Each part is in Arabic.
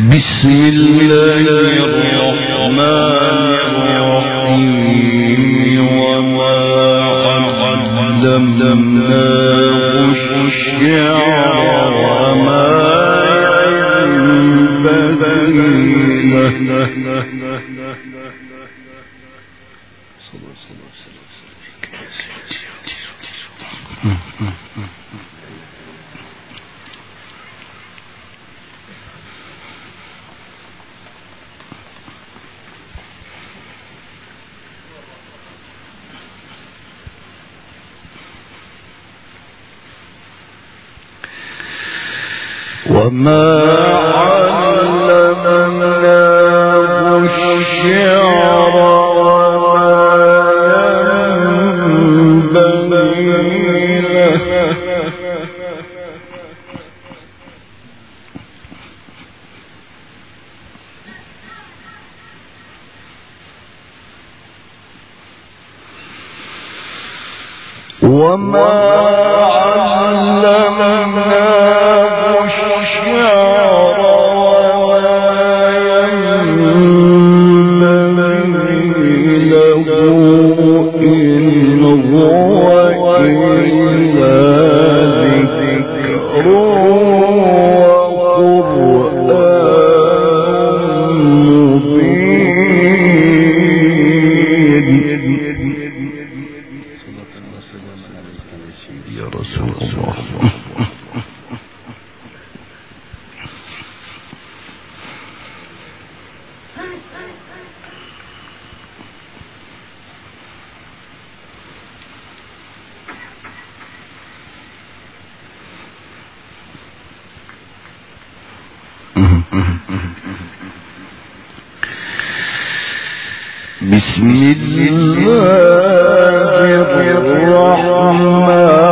بسم الله الرحمن الرحيم وما علمناه الشعر وما ينبغي له وما علمناه الشعر وما ينبغي له وما علمناه الشعر وما ينبغي له إن هو إلا ذكر وقرآن مبين يا رسول الله. بسم الله الرحمن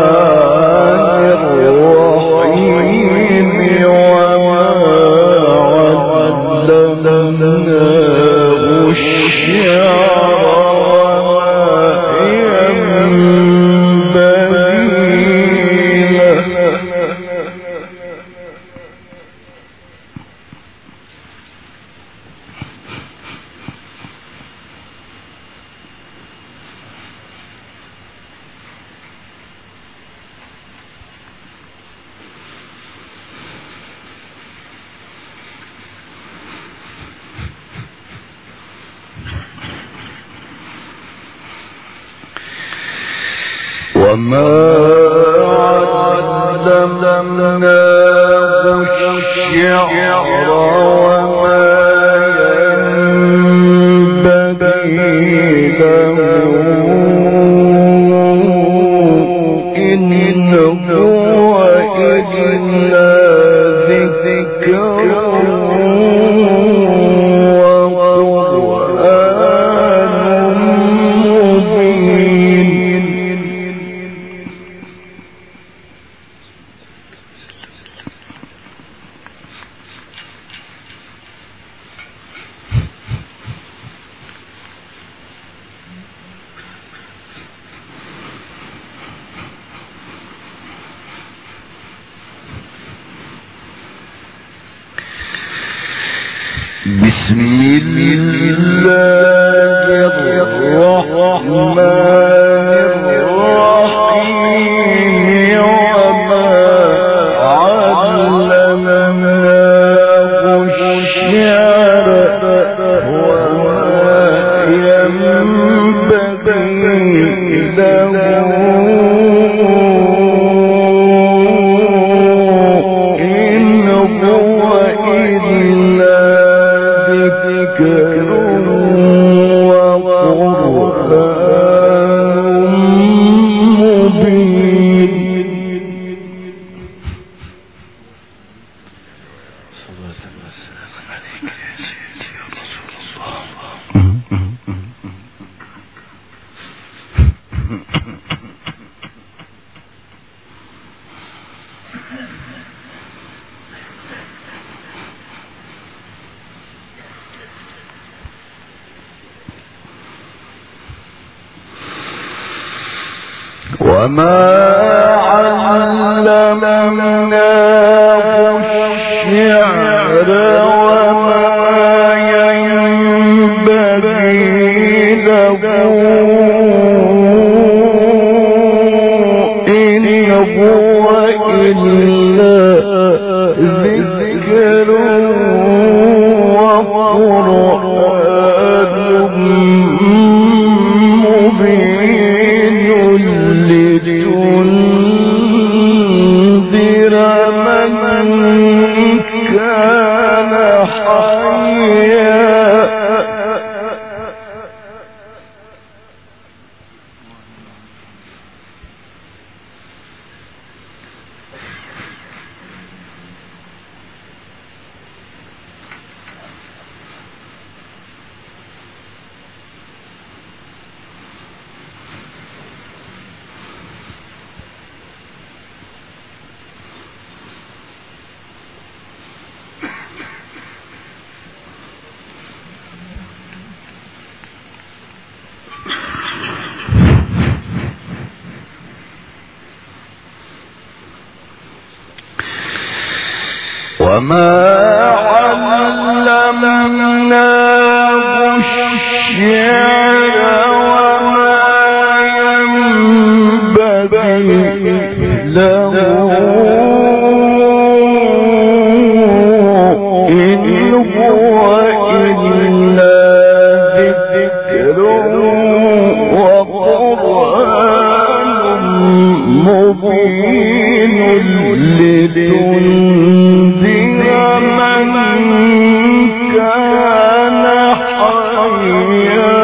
الرحيم وما علمناه الشعر وما ينبغي له وما علمناه الشعر وما ينبغي له إن هو إلا ذكر وقرآن مبين بسم الله الرحمن الرحيم وما علمناه الشعر وما ينبغي له إن هو إلا ذكر وقرآن مبين صلاة والسلام عليك يا سيدي يا رسول الله. وما علمناه الشعر هو إلا ذكر وقرآن مبين لتنذر من كان حيا. وما علمناه الشعر وما ينبغي له إن هو إلا ذكر وقرآن مبين لتنذر من كان حيا.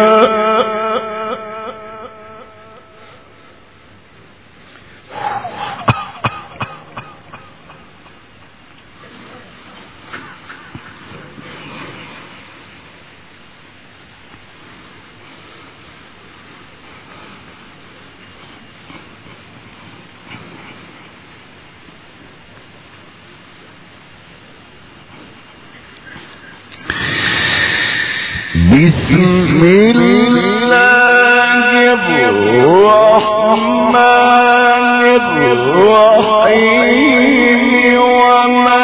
بسم الله الرحمن الرحيم. وما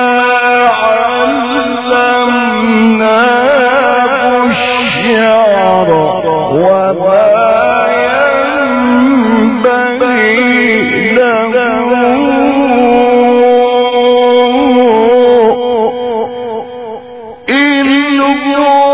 علمناه الشعر وما ينبغي له إن هو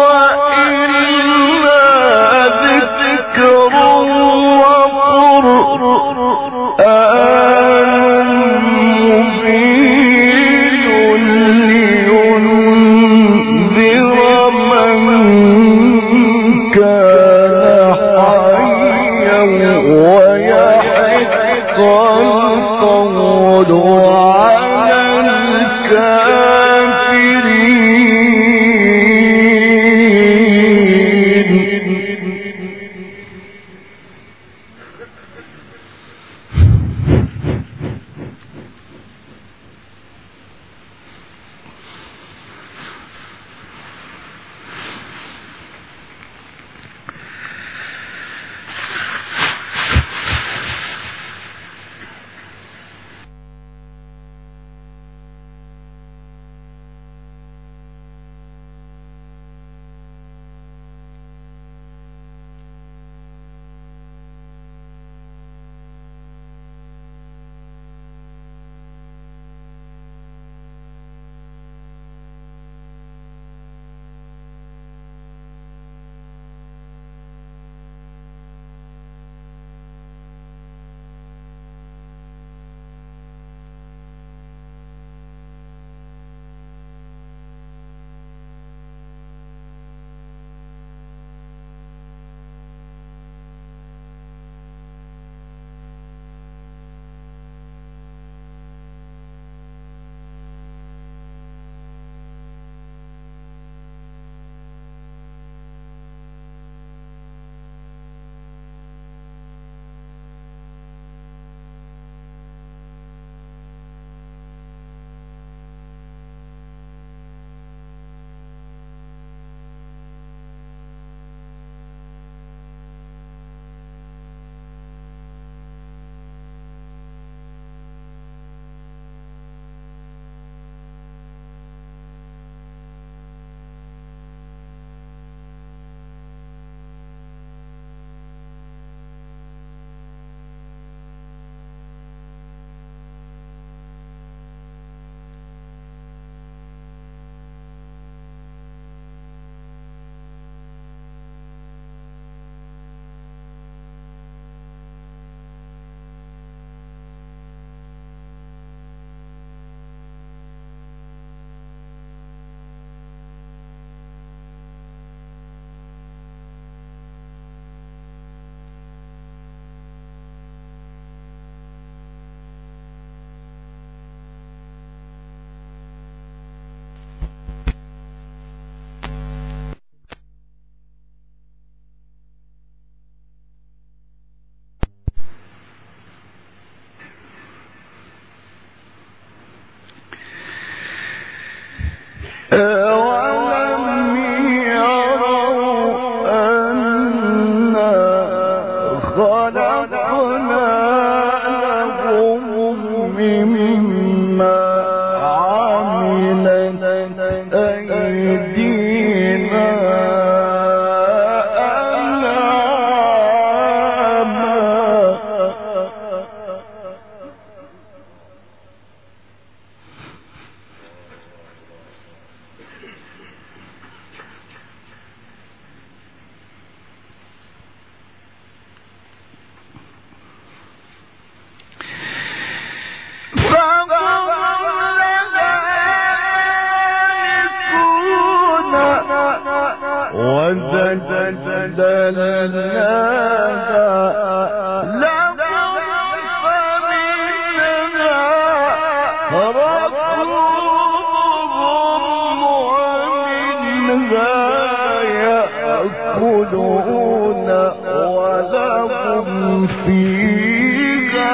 ولهم فيها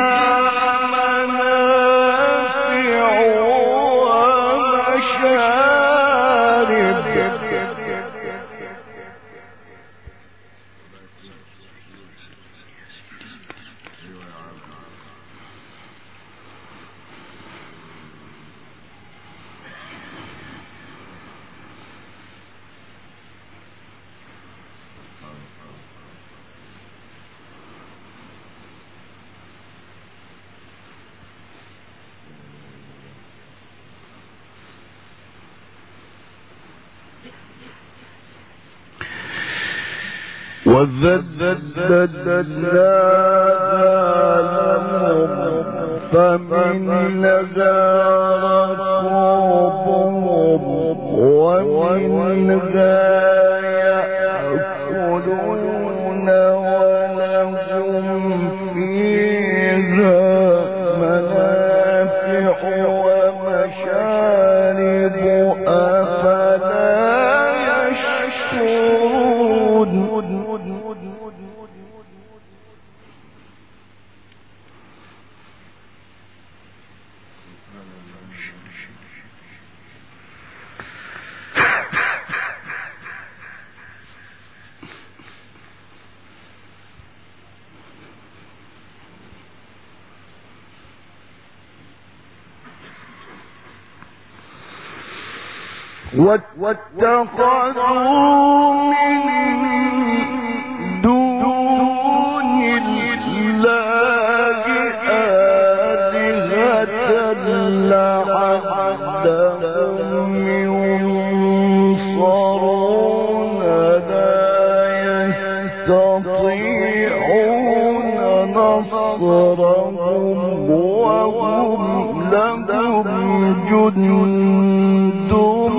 منافع ومشارب وَذَلَّلْنَا لَهُمْ فَمِنْهَا رَكُوبُهُمْ وَمِنْهَا يَأْكُلُونَ وَلَهُمْ فِيهَا مَنَافِعُ وَمَشَارِبُ أَفَلَا يَشْكُرُونَ واتخذوا من دون الله آلهة لعلهم ينصرون لا يستطيعون نصرهم وهم لهم جند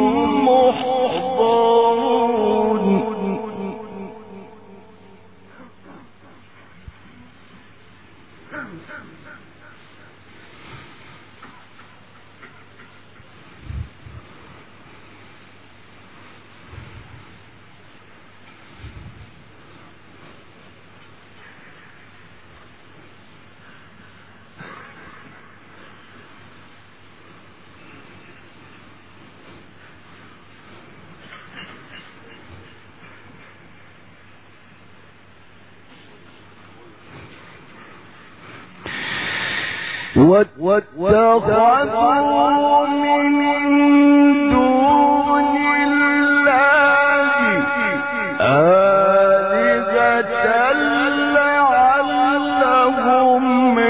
واتخذوا من دون الله آلهة لعلهم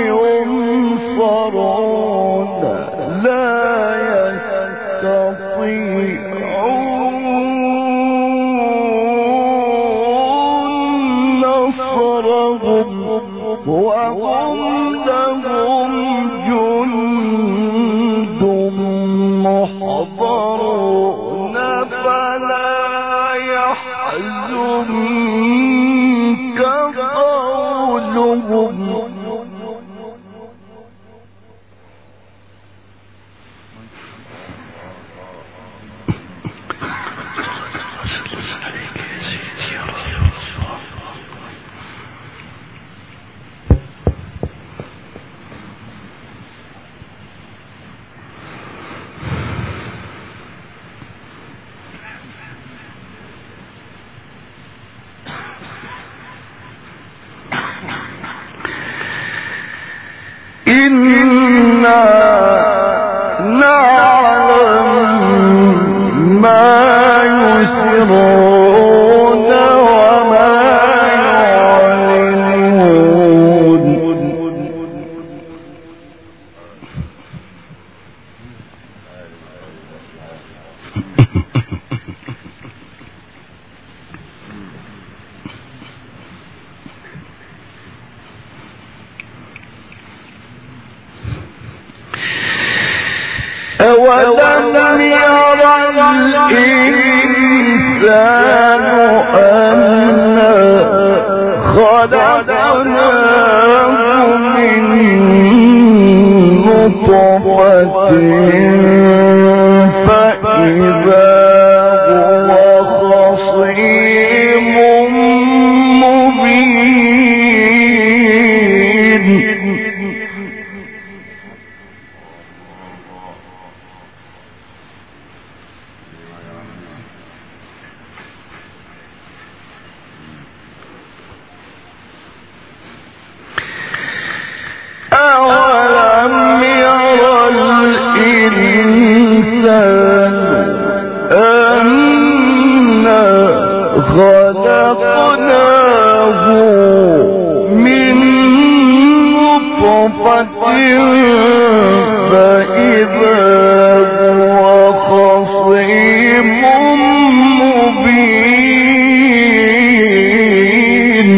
ينصرون لا يستطيعون نصرهم وهم لهم جند محضرون أولم ير الإنسان أنا خلقناه من نطفة فإذا هو خصيم مبين. أولم ير الإنسان أنا خلقناه من نطفة فإذا هو خصيم مبين.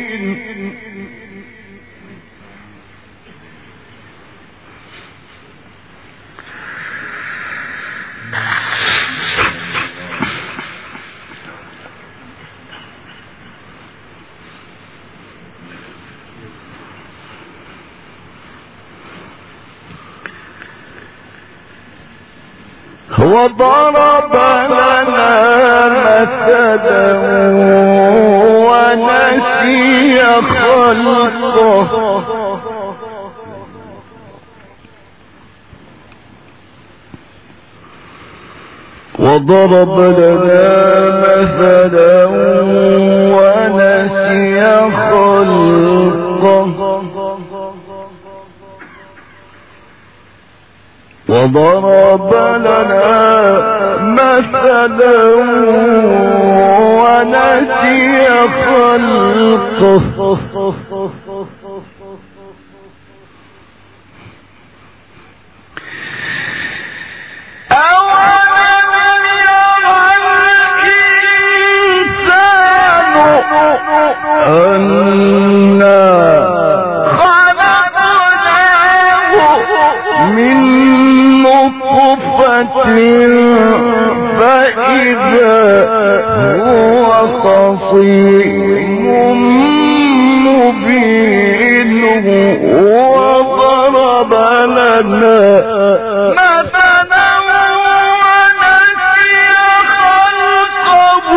وضرب لنا مثلا ونسي خلقه وضرب لنا مثلا ونسي خلقه وضرب لنا مثلا ونسي خلقه أولم ير الإنسان أنا خلقناه من نطفة فإذا هو خصيم مبين. وضرب لنا مثلا ونسي خلقه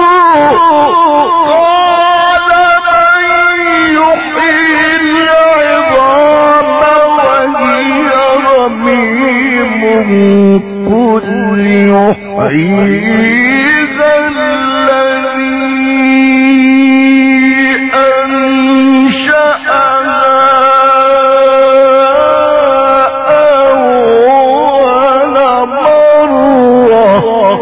قال من يحيي العظام وهي رميم قل يحيي ذا الذي أنشأها أول مرة.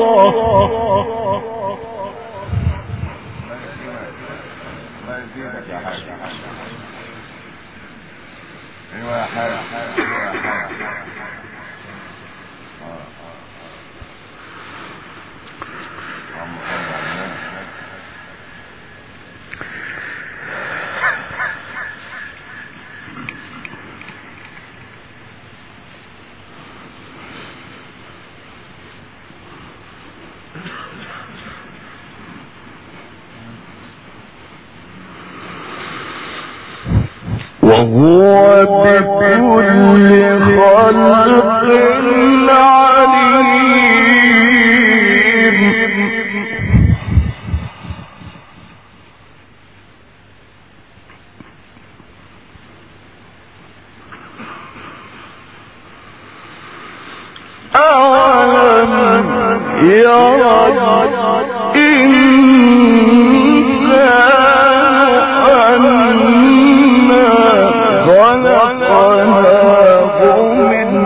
وهو بكل خلق عليم. أولم ير الإنسان خلقناه من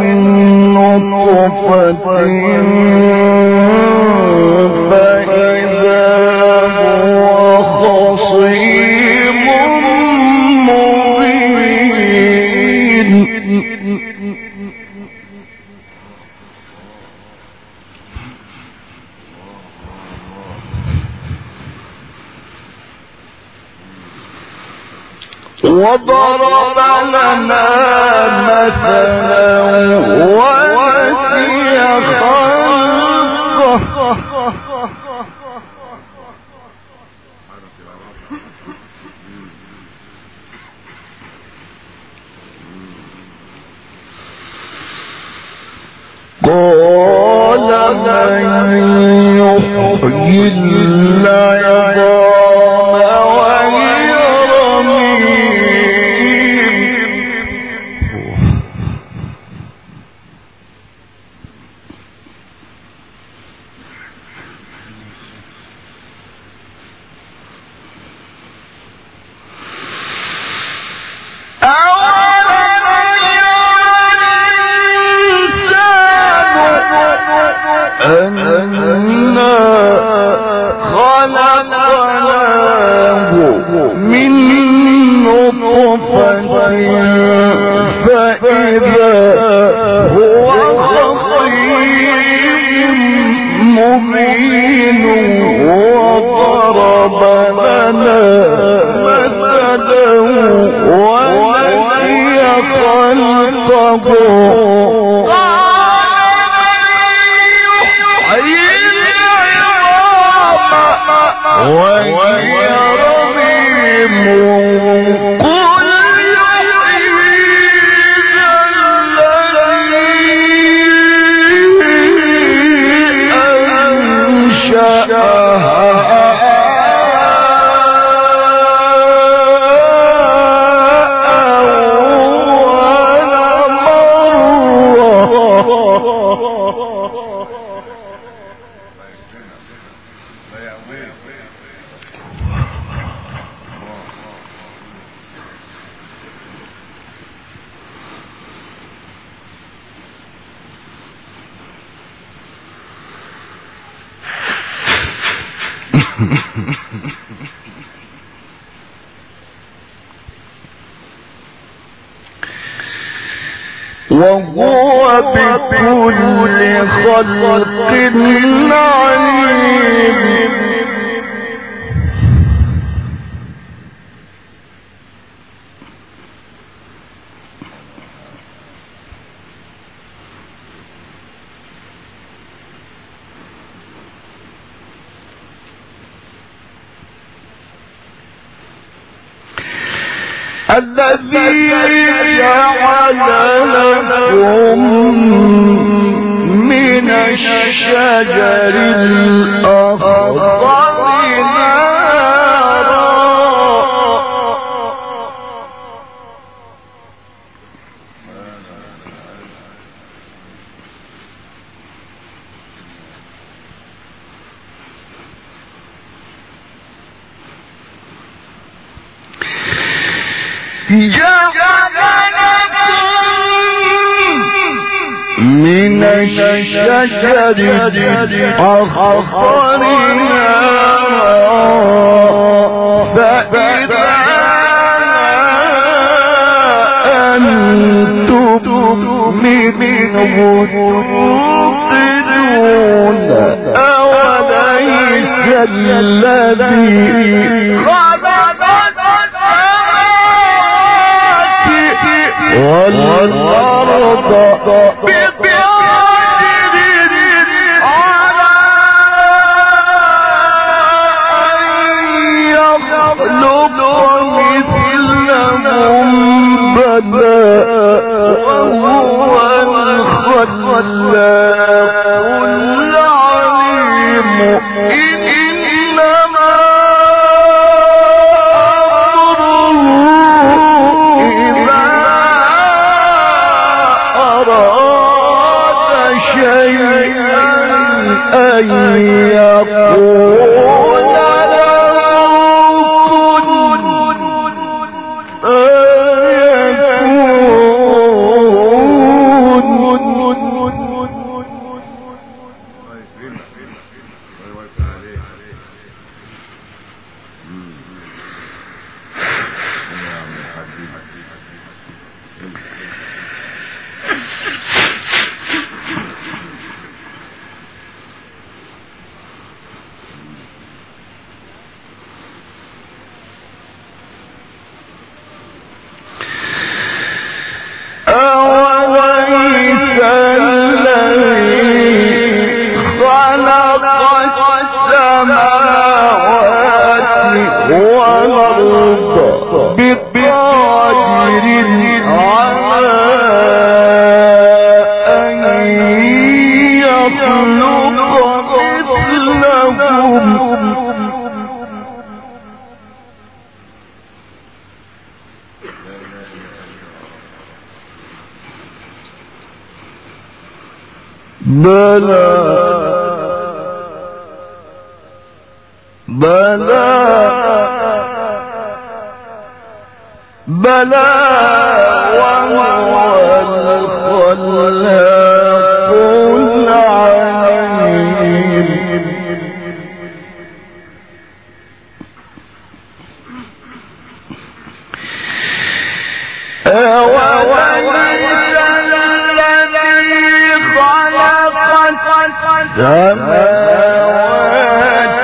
فإذا هو خصيم مبين وضرب لنا مثلا ونسي خلقه قال من يحيي العظام وهي أنا خلقناه من نطفة فإذا هو خصيم مبين وضرب لنا مثلا ونسي خلقه وهي رميم قل يحييها الذي أنشأها وهو بكل خلق عليم الذي جعل لكم من الشجر الأخضر نارا من الشجر الأخضر نارا فإذا أنتم منه توقدون أوليس الذي والأرض بقادر على أن يخلق مثلهم بلى وهو الخلاق العليم إنما أن يقول له كن فيكون بلى وهو الخلاق العليم أوليس الذي خلق السماوات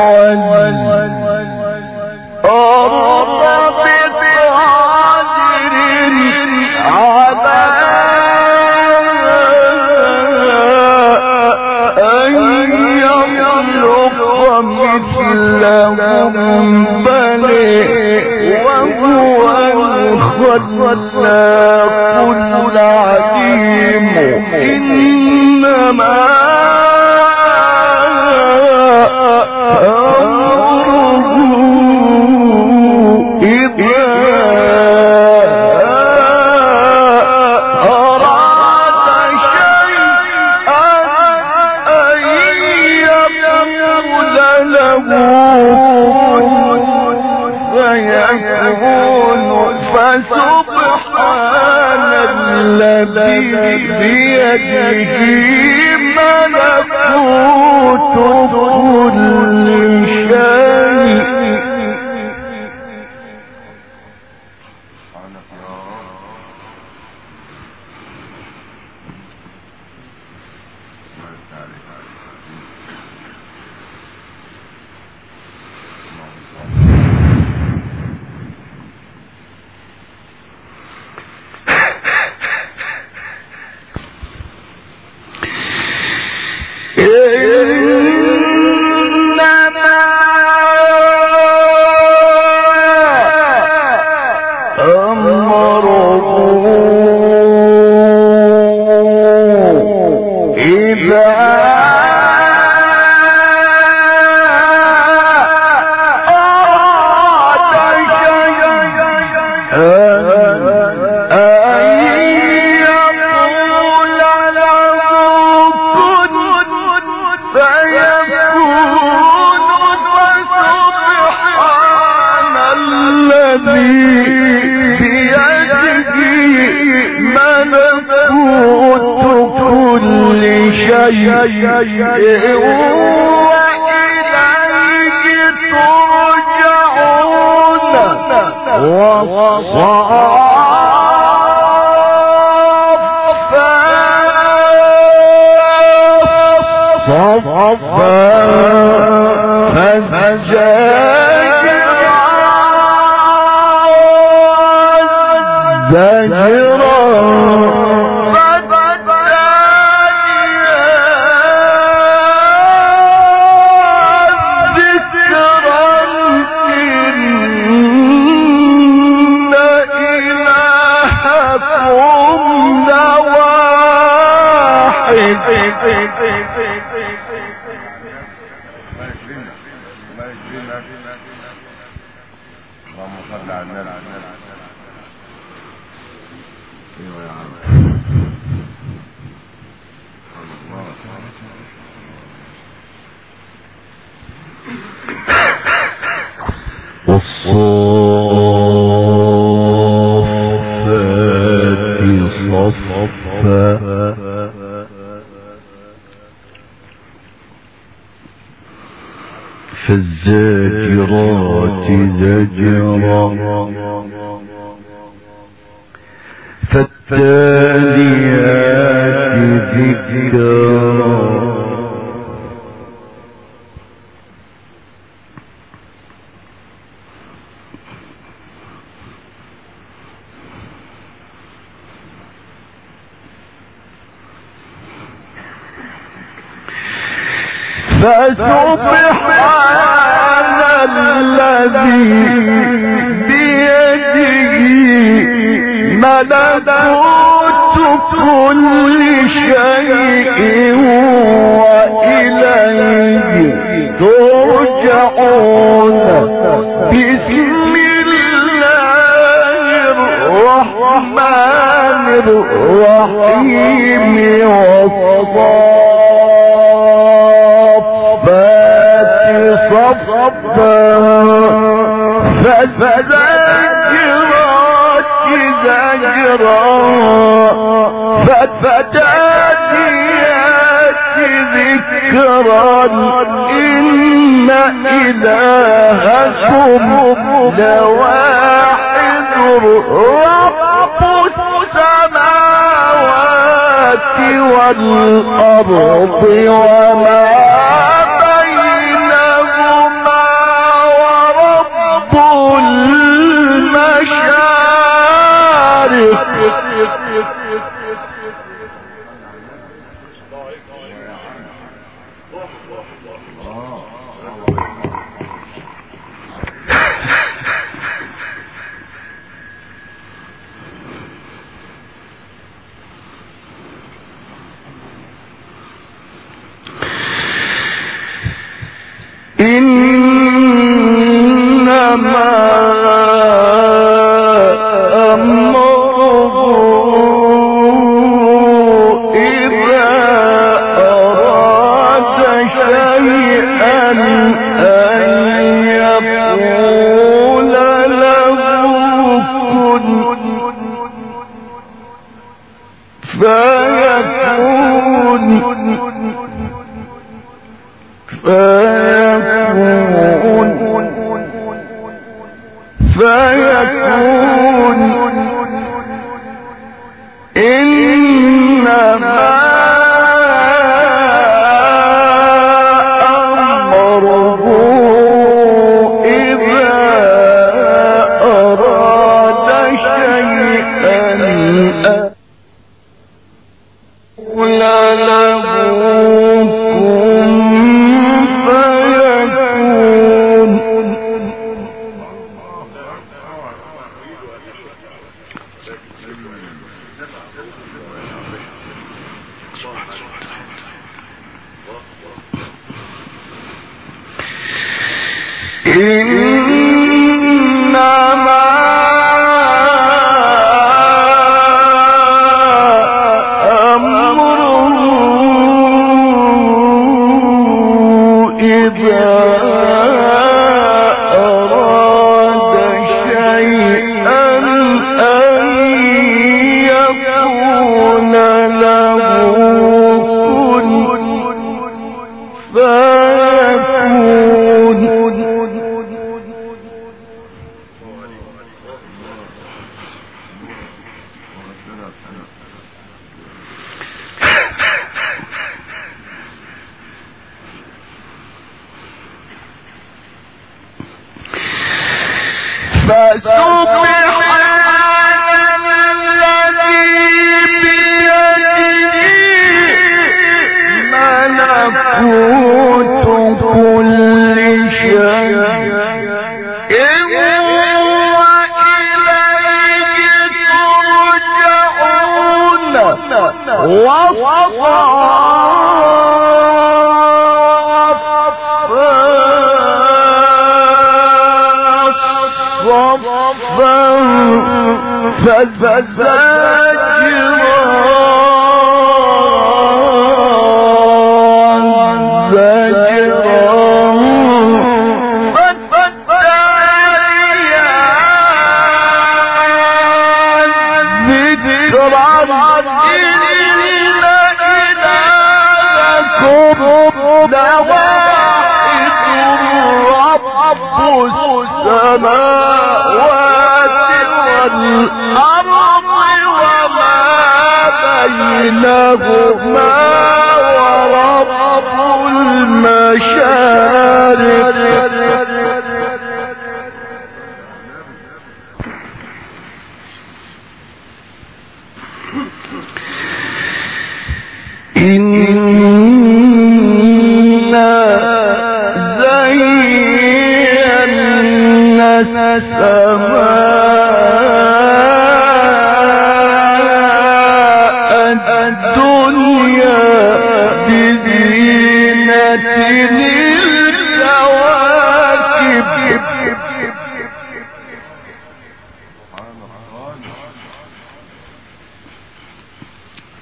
والأرض بقادر على أن يخلق مثلهم بل وهو الخلاق العليم إنما فسبحان الذي بيده ملكوت كل شيء فالزاجرات زجرا فالتاليات ذكرا فسبحان الذي بيده ملكوت كل شيء وإليه ترجعون بسم الله الرحمن الرحيم والصافات صفا فالزاجرات زجرا فالتاليات ذكرا إن إلهكم لواحد رب السماوات والأرض وما بينهما ورب المشارق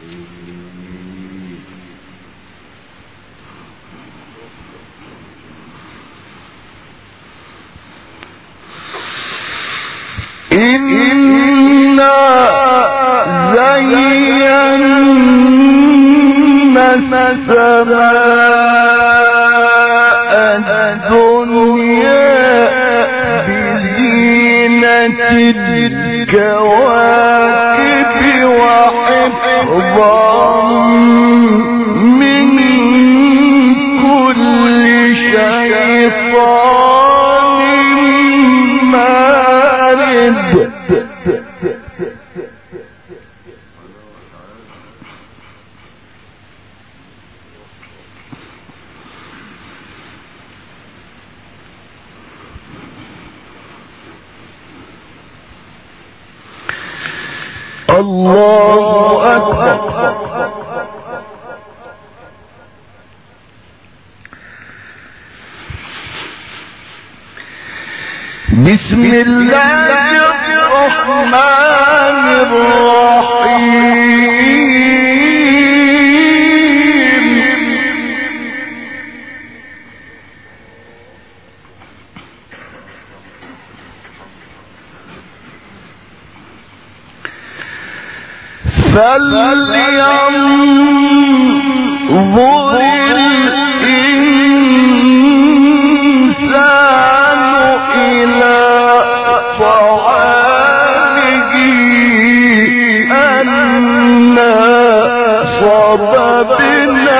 إنا زينا السماء الدنيا بزينة الكواكب وحفظا من كل شيطان مارد. الله أكبر. بسم الله الرحمن الرحيم. فلينظر الإنسان إلى طعامه أنا صببنا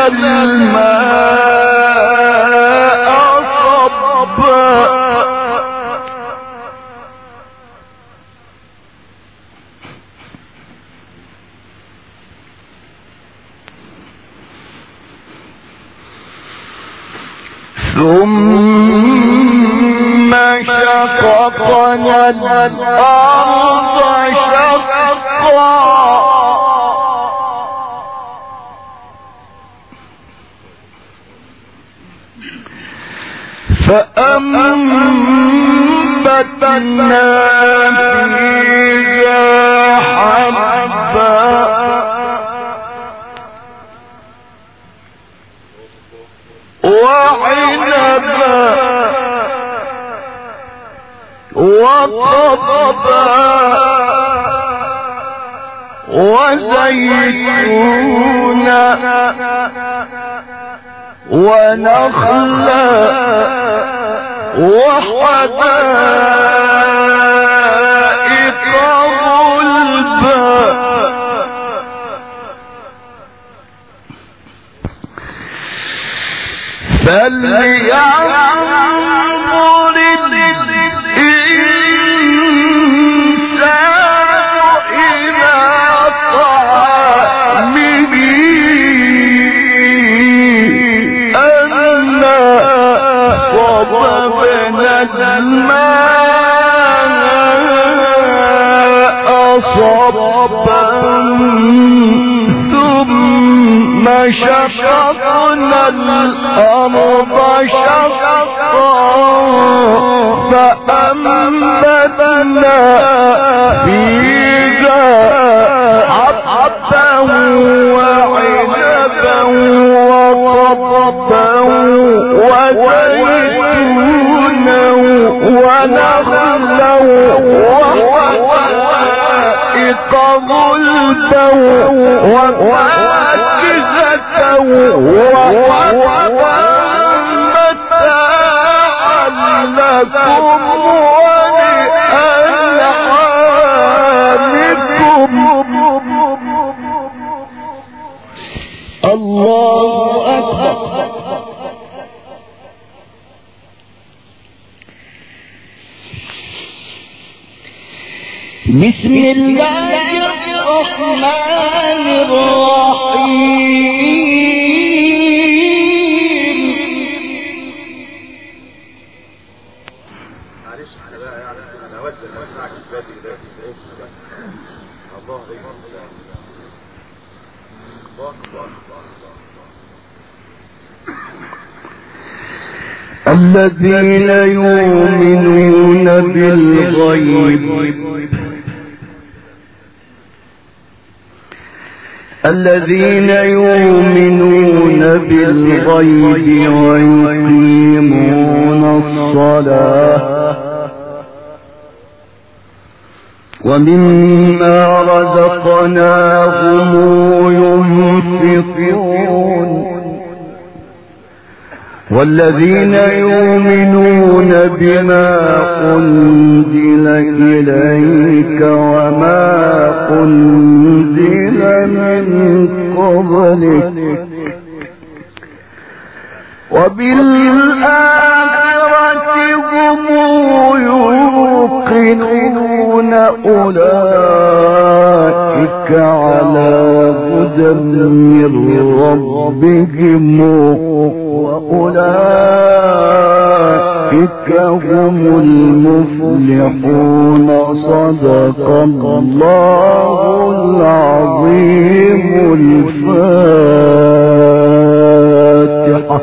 الماء صبا. ثم شققنا الأرض شقا فأنبتنا فيها حبا وعنبا وقضبا وزيتونا ونخلا وحدائق غلبا. فلينظر الإنسان إلى طعامه أنا صببنا الماء صبا ثم شققنا الأرض شقا فأنبتنا فيها حبا وعنبا وقضبا وزيتونا ونخلا وحدائق غلبا وفاكهة وحبا متاعا لكم ولأنعامكم. الله أكبر. بسم الله الرحمن الرحيم. معلش انا بقى يعني انا اود ان اسمعك البادي ده الله يبارك الذين يؤمنون بالغيب الذين يؤمنون بالغيب ويقيمون الصلاة ومما رزقناهم ينفقون والذين يؤمنون بما أنزل إليك وما أنزل من قبلك وبالآخرة هم يوقنون أولئك على هدى من ربهم وأولئك هم المفلحون صدق الله العظيم الفاتحة.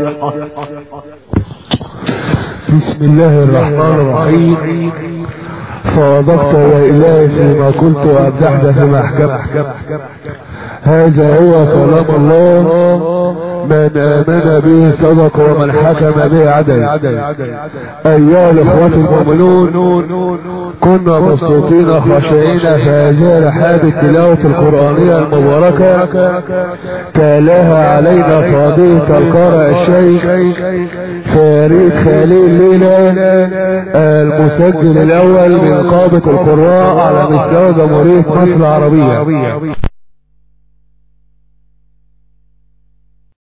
بسم الله الرحمن الرحيم. صادقت يا إلهي فيما قلت وأبدحت فيما أحكمت. هذا هو كلام الله، من آمن به صدق ومن حكم به عدل. أيها الإخوة المؤمنون، كنا مبسوطين خاشعين في هذه رحاب التلاوة القرآنية المباركة تلاها علينا فضيلة القارئ الشيخ فريد خليل ليلى المسجل الأول من نقابة القراء على مستوى جمهورية مصر العربية.